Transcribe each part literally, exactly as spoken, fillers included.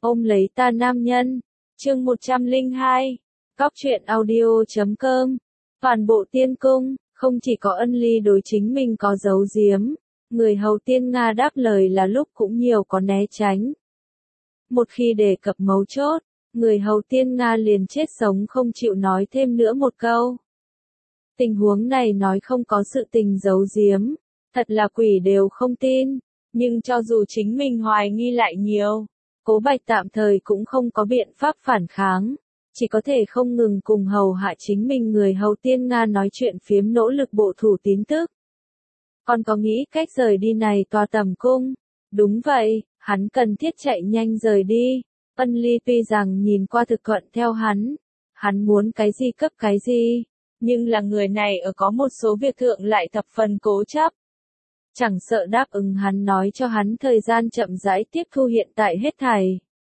Ôm lấy ta nam nhân. Chương một trăm lẻ hai. Cóc truyện audio chấm com. Toàn bộ tiên cung, không chỉ có Ân Ly đối chính mình có giấu giếm, người hầu tiên Nga đáp lời là lúc cũng nhiều có né tránh. Một khi đề cập mấu chốt, người hầu tiên Nga liền chết sống không chịu nói thêm nữa một câu. Tình huống này nói không có sự tình giấu giếm, thật là quỷ đều không tin, nhưng cho dù chính mình hoài nghi lại nhiều, Cố Bạch tạm thời cũng không có biện pháp phản kháng, chỉ có thể không ngừng cùng hầu hạ chính mình người hầu tiên Nga nói chuyện phiếm nỗ lực bộ thủ tín tức. Còn có nghĩ cách rời đi này tòa tầm cung? Đúng vậy, hắn cần thiết chạy nhanh rời đi. Ân Ly tuy rằng nhìn qua thực thuận theo hắn, hắn muốn cái gì cấp cái gì, nhưng là người này ở có một số việc thượng lại thập phần cố chấp. Chẳng sợ đáp ứng hắn nói cho hắn thời gian chậm rãi tiếp thu hiện tại hết thảy.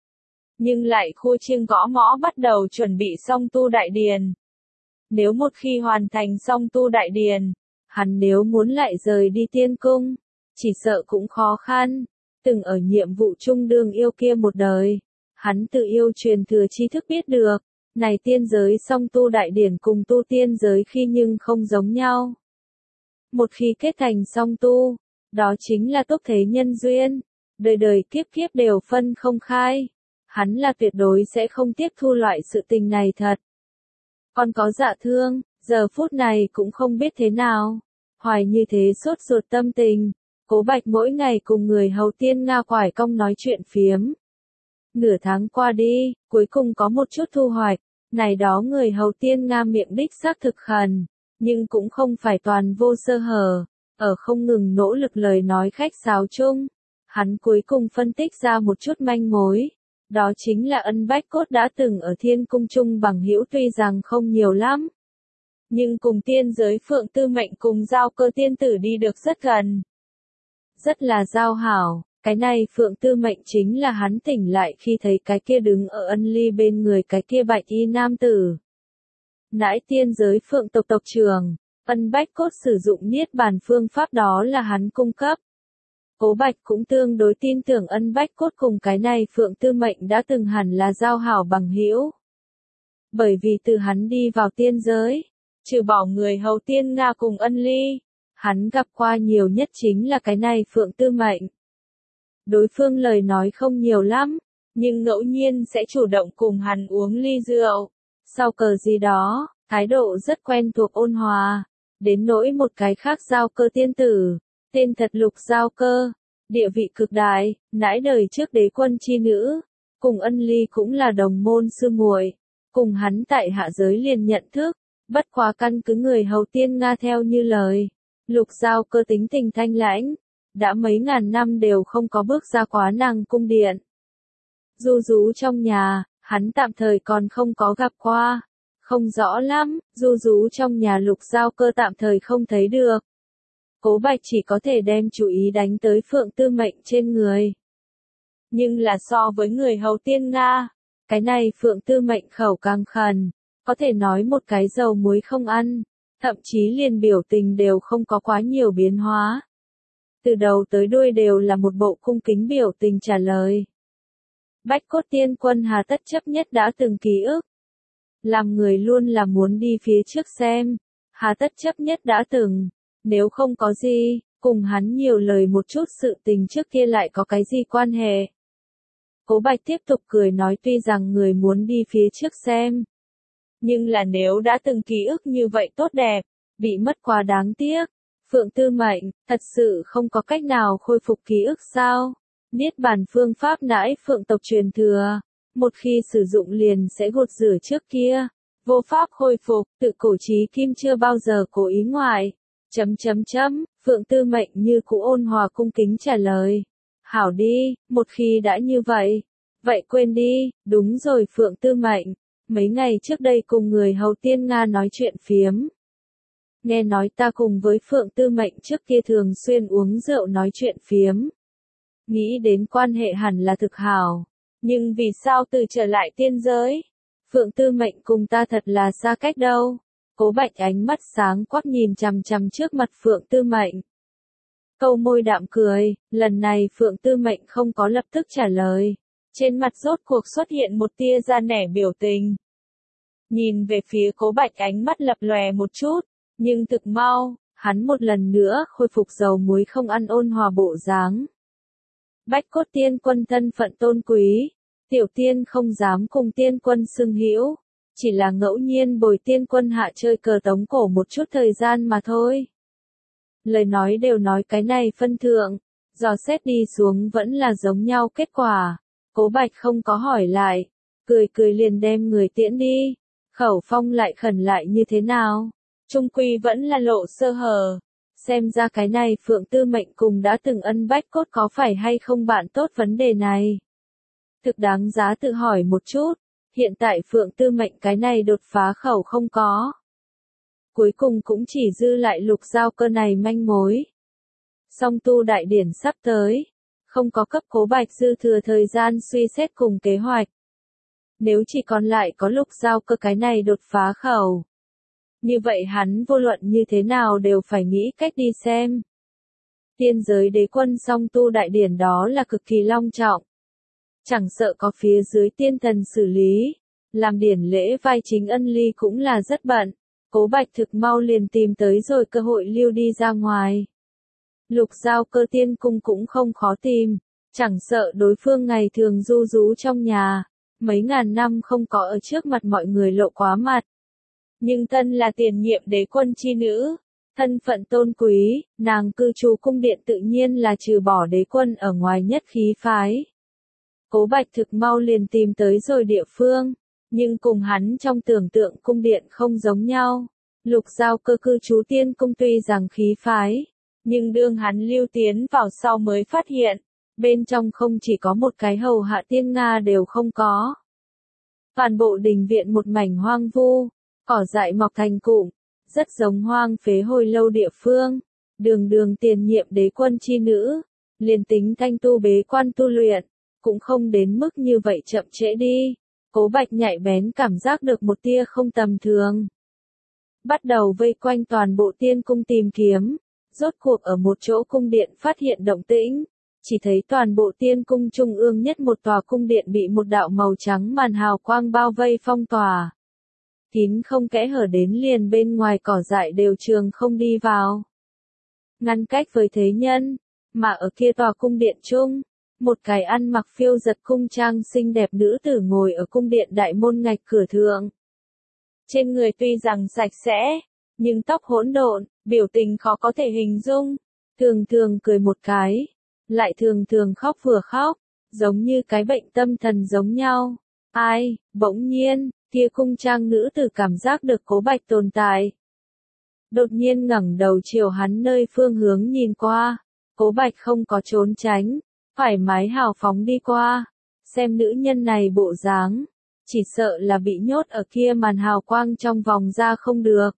Nhưng lại khua chiêng gõ mõ bắt đầu chuẩn bị xong tu đại điền. Nếu một khi hoàn thành xong tu đại điền, hắn nếu muốn lại rời đi tiên cung, chỉ sợ cũng khó khăn. Từng ở nhiệm vụ trung đương yêu kia một đời, hắn tự yêu truyền thừa tri thức biết được, này tiên giới song tu đại điển cùng tu tiên giới khi nhưng không giống nhau. Một khi kết thành song tu, đó chính là túc thế nhân duyên, đời đời kiếp kiếp đều phân không khai. Hắn là tuyệt đối sẽ không tiếp thu loại sự tình này thật. Còn có Dạ Thương, giờ phút này cũng không biết thế nào. Hoài như thế sốt ruột tâm tình, Cố Bạch mỗi ngày cùng người hầu tiên Nga quải cong nói chuyện phiếm. Nửa tháng qua đi, cuối cùng có một chút thu hoạch, này đó người hầu tiên Nga miệng đích xác thực khẩn, nhưng cũng không phải toàn vô sơ hở, ở không ngừng nỗ lực lời nói khách sáo chung. Hắn cuối cùng phân tích ra một chút manh mối, đó chính là Ân Bách Cốt đã từng ở thiên cung chung bằng hữu tuy rằng không nhiều lắm, nhưng cùng tiên giới Phượng Tư Mệnh cùng Giao Cơ tiên tử đi được rất gần. Rất là giao hảo, cái này Phượng Tư Mệnh chính là hắn tỉnh lại khi thấy cái kia đứng ở Ân Ly bên người cái kia bạch y nam tử. Nãi tiên giới Phượng tộc tộc trưởng, Ân Bách Cốt sử dụng niết bàn phương pháp đó là hắn cung cấp. Cố Bạch cũng tương đối tin tưởng Ân Bách Cốt cùng cái này Phượng Tư Mệnh đã từng hẳn là giao hảo bằng hữu. Bởi vì từ hắn đi vào tiên giới, trừ bỏ người hầu tiên Nga cùng Ân Ly, hắn gặp qua nhiều nhất chính là cái này Phượng Tư Mệnh. Đối phương lời nói không nhiều lắm, nhưng ngẫu nhiên sẽ chủ động cùng hắn uống ly rượu, sau cờ gì đó, thái độ rất quen thuộc ôn hòa, đến nỗi một cái khác Giao Cơ tiên tử, tên thật Lục Giao Cơ, địa vị cực đại, nãi đời trước đế quân chi nữ, cùng Ân Ly cũng là đồng môn sư muội, cùng hắn tại hạ giới liền nhận thức, bất quá căn cứ người hầu tiên Nga theo như lời. Lục Giao Cơ tính tình thanh lãnh, đã mấy ngàn năm đều không có bước ra quá nàng cung điện. Du rú trong nhà, hắn tạm thời còn không có gặp qua, không rõ lắm, du rú trong nhà Lục Giao Cơ tạm thời không thấy được. Cố Bạch chỉ có thể đem chú ý đánh tới Phượng Tư Mệnh trên người. Nhưng là so với người hầu tiên Nga, cái này Phượng Tư Mệnh khẩu càng khẩn, có thể nói một cái dầu muối không ăn. Thậm chí liền biểu tình đều không có quá nhiều biến hóa. Từ đầu tới đuôi đều là một bộ cung kính biểu tình trả lời. Bách Cốt tiên quân hà tất chấp nhất đã từng ký ức. Làm người luôn là muốn đi phía trước xem. Hà tất chấp nhất đã từng. Nếu không có gì, cùng hắn nhiều lời một chút sự tình trước kia lại có cái gì quan hệ. Cố Bạch tiếp tục cười nói tuy rằng người muốn đi phía trước xem. Nhưng là nếu đã từng ký ức như vậy tốt đẹp, bị mất quá đáng tiếc. Phượng Tư Mệnh, thật sự không có cách nào khôi phục ký ức sao? Niết bàn phương pháp nãi Phượng tộc truyền thừa, một khi sử dụng liền sẽ gột rửa trước kia, vô pháp khôi phục, tự cổ chí kim chưa bao giờ cố ý ngoại. Chấm chấm chấm, Phượng Tư Mệnh như cũ ôn hòa cung kính trả lời. Hảo đi, một khi đã như vậy, vậy quên đi, đúng rồi Phượng Tư Mệnh. Mấy ngày trước đây cùng người hầu tiên Nga nói chuyện phiếm. Nghe nói ta cùng với Phượng Tư Mệnh trước kia thường xuyên uống rượu nói chuyện phiếm. Nghĩ đến quan hệ hẳn là thực hảo. Nhưng vì sao từ trở lại tiên giới? Phượng Tư Mệnh cùng ta thật là xa cách đâu. Cố Bạch ánh mắt sáng quắc nhìn chằm chằm trước mặt Phượng Tư Mệnh. Câu môi đạm cười, lần này Phượng Tư Mệnh không có lập tức trả lời. Trên mặt rốt cuộc xuất hiện một tia ra nẻ biểu tình. Nhìn về phía Cố Bạch ánh mắt lập lòe một chút, nhưng thực mau, hắn một lần nữa khôi phục dầu muối không ăn ôn hòa bộ dáng. Bách Cốt Tiên Quân thân phận tôn quý, tiểu tiên không dám cùng tiên quân xưng hữu, chỉ là ngẫu nhiên bồi tiên quân hạ chơi cờ tống cổ một chút thời gian mà thôi. Lời nói đều nói cái này phân thượng, dò xét đi xuống vẫn là giống nhau kết quả. Cố Bạch không có hỏi lại, cười cười liền đem người tiễn đi. Khẩu phong lại khẩn lại như thế nào? Trung quy vẫn là lộ sơ hở. Xem ra cái này Phượng Tư Mệnh cùng đã từng ân Bách Cốt có phải hay không bạn tốt vấn đề này. Thực đáng giá tự hỏi một chút, hiện tại Phượng Tư Mệnh cái này đột phá khẩu không có. Cuối cùng cũng chỉ dư lại Lục Giao Cơ này manh mối. Song tu đại điển sắp tới, không có cấp Cố Bạch dư thừa thời gian suy xét cùng kế hoạch. Nếu chỉ còn lại có Lục Giao Cơ cái này đột phá khẩu. Như vậy hắn vô luận như thế nào đều phải nghĩ cách đi xem. Tiên giới đế quân song tu đại điển đó là cực kỳ long trọng. Chẳng sợ có phía dưới tiên thần xử lý, làm điển lễ vai chính ân ly cũng là rất bận. Cố Bạch thực mau liền tìm tới rồi cơ hội lưu đi ra ngoài. Lục Giao Cơ tiên cung cũng không khó tìm, chẳng sợ đối phương ngày thường du rú trong nhà, mấy ngàn năm không có ở trước mặt mọi người lộ quá mặt. Nhưng thân là tiền nhiệm đế quân chi nữ, thân phận tôn quý, nàng cư trú cung điện tự nhiên là trừ bỏ đế quân ở ngoài nhất khí phái. Cố Bạch thực mau liền tìm tới rồi địa phương, nhưng cùng hắn trong tưởng tượng cung điện không giống nhau. Lục Giao Cơ cư trú tiên cung tuy rằng khí phái, nhưng đương hắn lưu tiến vào sau mới phát hiện, bên trong không chỉ có một cái hầu hạ tiên Nga đều không có. Toàn bộ đình viện một mảnh hoang vu, cỏ dại mọc thành cụm, rất giống hoang phế hồi lâu địa phương. Đường đường tiền nhiệm đế quân chi nữ, liền tính thanh tu bế quan tu luyện, cũng không đến mức như vậy chậm trễ đi. Cố Bạch nhạy bén cảm giác được một tia không tầm thường. Bắt đầu vây quanh toàn bộ tiên cung tìm kiếm, rốt cuộc ở một chỗ cung điện phát hiện động tĩnh, chỉ thấy toàn bộ tiên cung trung ương nhất một tòa cung điện bị một đạo màu trắng màn hào quang bao vây phong tỏa. Kín không kẽ hở đến liền bên ngoài cỏ dại đều trường không đi vào. Ngăn cách với thế nhân, mà ở kia tòa cung điện chung, một cái ăn mặc phiêu giật cung trang xinh đẹp nữ tử ngồi ở cung điện đại môn ngạch cửa thượng. Trên người tuy rằng sạch sẽ, nhưng tóc hỗn độn, biểu tình khó có thể hình dung, thường thường cười một cái, lại thường thường khóc vừa khóc, giống như cái bệnh tâm thần giống nhau. Ai, bỗng nhiên, kia cung trang nữ tử cảm giác được Cố Bạch tồn tại. Đột nhiên ngẩng đầu chiều hắn nơi phương hướng nhìn qua, Cố Bạch không có trốn tránh, thoải mái hào phóng đi qua, xem nữ nhân này bộ dáng, chỉ sợ là bị nhốt ở kia màn hào quang trong vòng ra không được.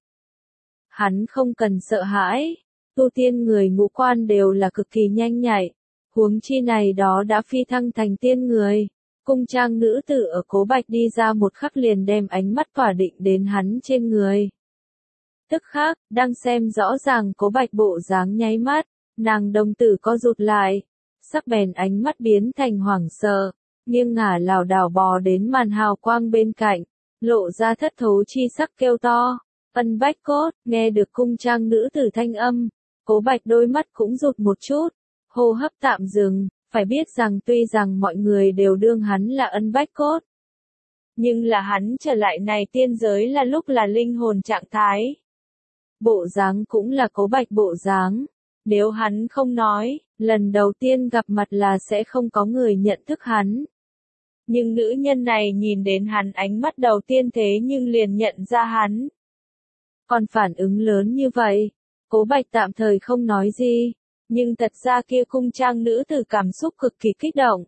Hắn không cần sợ hãi, tu tiên người ngũ quan đều là cực kỳ nhanh nhạy, huống chi này đó đã phi thăng thành tiên người. Cung trang nữ tử ở Cố Bạch đi ra một khắc liền đem ánh mắt tỏa định đến hắn trên người. Tức khắc, đang xem rõ ràng Cố Bạch bộ dáng nháy mắt, nàng đồng tử co rụt lại, sắc bén ánh mắt biến thành hoảng sợ, nghiêng ngả lảo đảo bò đến màn hào quang bên cạnh, lộ ra thất thố chi sắc kêu to. Ân Bách Cốt, nghe được cung trang nữ tử thanh âm, Cố Bạch đôi mắt cũng rụt một chút, hô hấp tạm dừng, phải biết rằng tuy rằng mọi người đều đương hắn là Ân Bách Cốt, nhưng là hắn trở lại này tiên giới là lúc là linh hồn trạng thái. Bộ dáng cũng là Cố Bạch bộ dáng, nếu hắn không nói, lần đầu tiên gặp mặt là sẽ không có người nhận thức hắn. Nhưng nữ nhân này nhìn đến hắn ánh mắt đầu tiên thế nhưng liền nhận ra hắn. Còn phản ứng lớn như vậy, Cố Bạch tạm thời không nói gì, nhưng thật ra kia cung trang nữ tử cảm xúc cực kỳ kích động.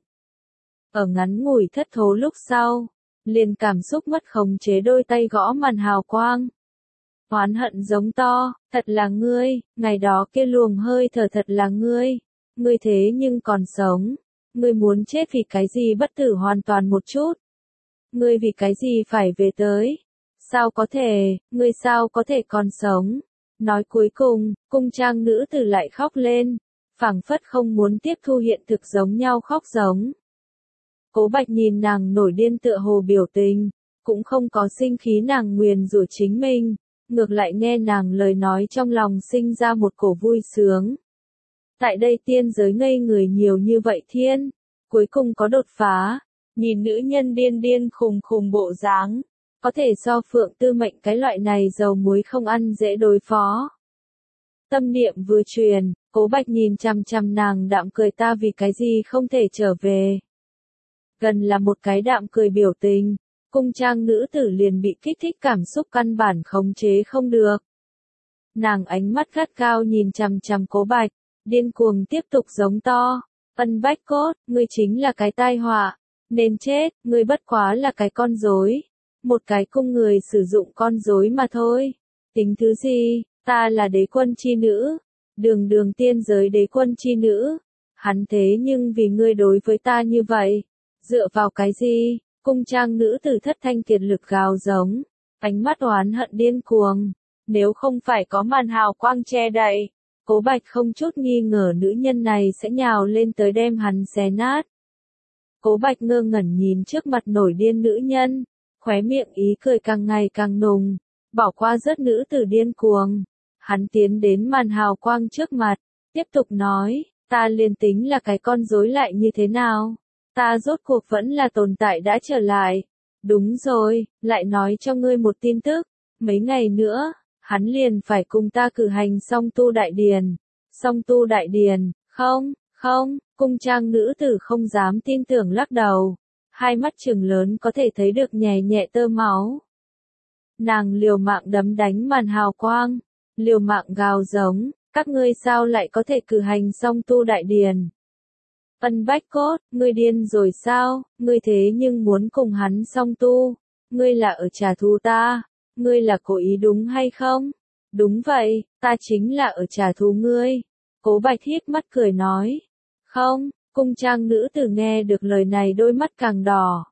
Ở ngắn ngủi thất thố lúc sau, liền cảm xúc mất khống chế đôi tay gõ màn hào quang. Oán hận giống to, thật là ngươi, ngày đó kia luồng hơi thở thật là ngươi, ngươi thế nhưng còn sống, ngươi muốn chết vì cái gì bất tử hoàn toàn một chút. Ngươi vì cái gì phải về tới. Sao có thể, ngươi sao có thể còn sống? Nói cuối cùng, cung trang nữ tử lại khóc lên, phảng phất không muốn tiếp thu hiện thực giống nhau khóc giống. Cố Bạch nhìn nàng nổi điên tựa hồ biểu tình, cũng không có sinh khí nàng nguyền rủa chính mình, ngược lại nghe nàng lời nói trong lòng sinh ra một cổ vui sướng. Tại đây tiên giới ngây người nhiều như vậy thiên, cuối cùng có đột phá, nhìn nữ nhân điên điên khùng khùng bộ dáng, có thể so Phượng Tư Mệnh cái loại này dầu muối không ăn dễ đối phó. Tâm niệm vừa truyền, Cố Bạch nhìn chằm chằm nàng đạm cười ta vì cái gì không thể trở về. Gần là một cái đạm cười biểu tình, cung trang nữ tử liền bị kích thích cảm xúc căn bản khống chế không được. Nàng ánh mắt gắt cao nhìn chằm chằm Cố Bạch, điên cuồng tiếp tục giống to, Ân Bách Cốt, ngươi chính là cái tai họa, nên chết, ngươi bất quá là cái con rối, một cái cung người sử dụng con rối mà thôi. Tính thứ gì, ta là đế quân chi nữ, đường đường tiên giới đế quân chi nữ, hắn thế nhưng vì ngươi đối với ta như vậy, dựa vào cái gì? Cung trang nữ tử thất thanh kiệt lực gào giống, ánh mắt oán hận điên cuồng, nếu không phải có màn hào quang che đậy, Cố Bạch không chút nghi ngờ nữ nhân này sẽ nhào lên tới đem hắn xé nát. Cố Bạch ngơ ngẩn nhìn trước mặt nổi điên nữ nhân, khóe miệng ý cười càng ngày càng nùng, bỏ qua rớt nữ tử điên cuồng. Hắn tiến đến màn hào quang trước mặt, tiếp tục nói, ta liền tính là cái con rối lại như thế nào? Ta rốt cuộc vẫn là tồn tại đã trở lại. Đúng rồi, lại nói cho ngươi một tin tức, mấy ngày nữa, hắn liền phải cùng ta cử hành song tu đại điền. Song tu đại điền, không, không, cung trang nữ tử không dám tin tưởng lắc đầu, hai mắt trừng lớn có thể thấy được nhẹ nhẹ tơ máu. Nàng liều mạng đấm đánh màn hào quang, liều mạng gào giống, các ngươi sao lại có thể cử hành song tu đại điền? Ân Bách Cốt, ngươi điên rồi sao, ngươi thế nhưng muốn cùng hắn song tu, ngươi là ở trả thù ta, ngươi là cố ý đúng hay không? Đúng vậy, ta chính là ở trả thù ngươi. Cố Bạch híp mắt cười nói, không, cung trang nữ tử nghe được lời này đôi mắt càng đỏ.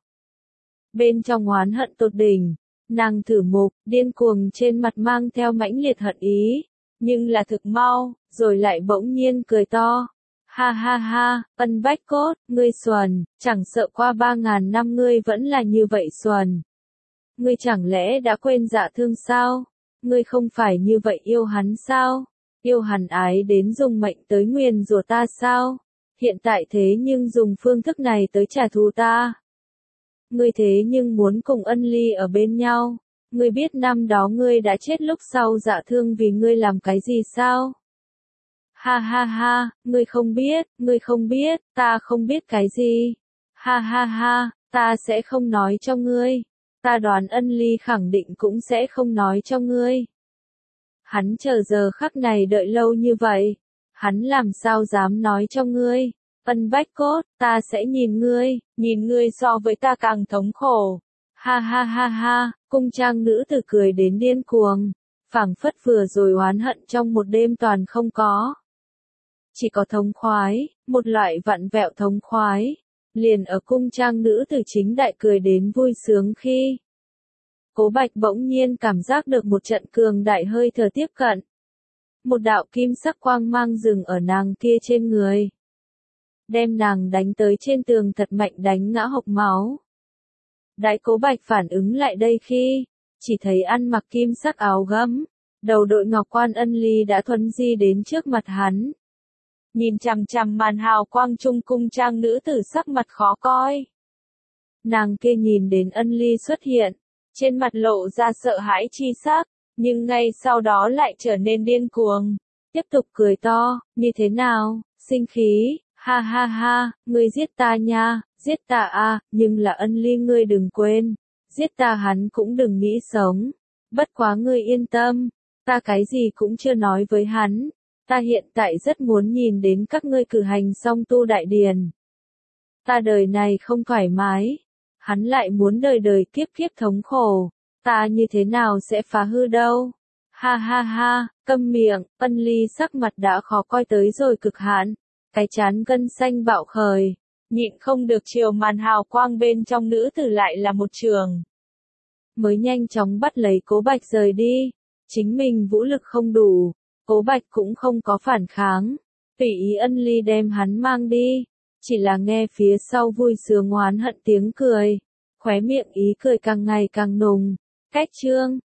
Bên trong oán hận tột đỉnh, nàng thử mục, điên cuồng trên mặt mang theo mãnh liệt hận ý, nhưng là thực mau, rồi lại bỗng nhiên cười to. Ha ha ha, Ân Bách Cốt, ngươi xuẩn, chẳng sợ qua ba ngàn năm ngươi vẫn là như vậy xuẩn. Ngươi chẳng lẽ đã quên dạ thương sao? Ngươi không phải như vậy yêu hắn sao? Yêu hắn ái đến dùng mệnh tới nguyền rủa ta sao? Hiện tại thế nhưng dùng phương thức này tới trả thù ta. Ngươi thế nhưng muốn cùng Ân Ly ở bên nhau. Ngươi biết năm đó ngươi đã chết lúc sau dạ thương vì ngươi làm cái gì sao? Ha ha ha, ngươi không biết, ngươi không biết, ta không biết cái gì. Ha ha ha, ta sẽ không nói cho ngươi. Ta đoán Ân Ly khẳng định cũng sẽ không nói cho ngươi. Hắn chờ giờ khắc này đợi lâu như vậy, hắn làm sao dám nói cho ngươi? Ân Bách Cốt, ta sẽ nhìn ngươi, nhìn ngươi so với ta càng thống khổ. Ha ha ha ha, cung trang nữ tử cười đến điên cuồng, phảng phất vừa rồi oán hận trong một đêm toàn không có. Chỉ có thống khoái, một loại vặn vẹo thống khoái, liền ở cung trang nữ tử chính đại cười đến vui sướng khi. Cố Bạch bỗng nhiên cảm giác được một trận cường đại hơi thở tiếp cận. Một đạo kim sắc quang mang dừng ở nàng kia trên người. Đem nàng đánh tới trên tường thật mạnh đánh ngã hộc máu. Đại Cố Bạch phản ứng lại đây khi, chỉ thấy ăn mặc kim sắc áo gấm, đầu đội ngọc quan Ân Ly đã thuần di đến trước mặt hắn. Nhìn chằm chằm màn hào quang trung cung trang nữ tử sắc mặt khó coi. Nàng kia nhìn đến Ân Ly xuất hiện, trên mặt lộ ra sợ hãi chi sắc, nhưng ngay sau đó lại trở nên điên cuồng, tiếp tục cười to, như thế nào, sinh khí, ha ha ha, ngươi giết ta nha, giết ta a, nhưng là Ân Ly ngươi đừng quên, giết ta hắn cũng đừng nghĩ sống, bất quá ngươi yên tâm, ta cái gì cũng chưa nói với hắn. Ta hiện tại rất muốn nhìn đến các ngươi cử hành song tu đại điền. Ta đời này không thoải mái, hắn lại muốn đời đời kiếp kiếp thống khổ, ta như thế nào sẽ phá hư đâu? Ha ha ha, câm miệng, Ân Ly sắc mặt đã khó coi tới rồi cực hạn, cái chán gân xanh bạo khởi, nhịn không được chiều màn hào quang bên trong nữ tử lại là một trường. Mới nhanh chóng bắt lấy Cố Bạch rời đi, chính mình vũ lực không đủ. Cố Bạch cũng không có phản kháng, tùy ý Ân Ly đem hắn mang đi, chỉ là nghe phía sau vui sướng oán hận tiếng cười, khóe miệng ý cười càng ngày càng nùng. Cách chương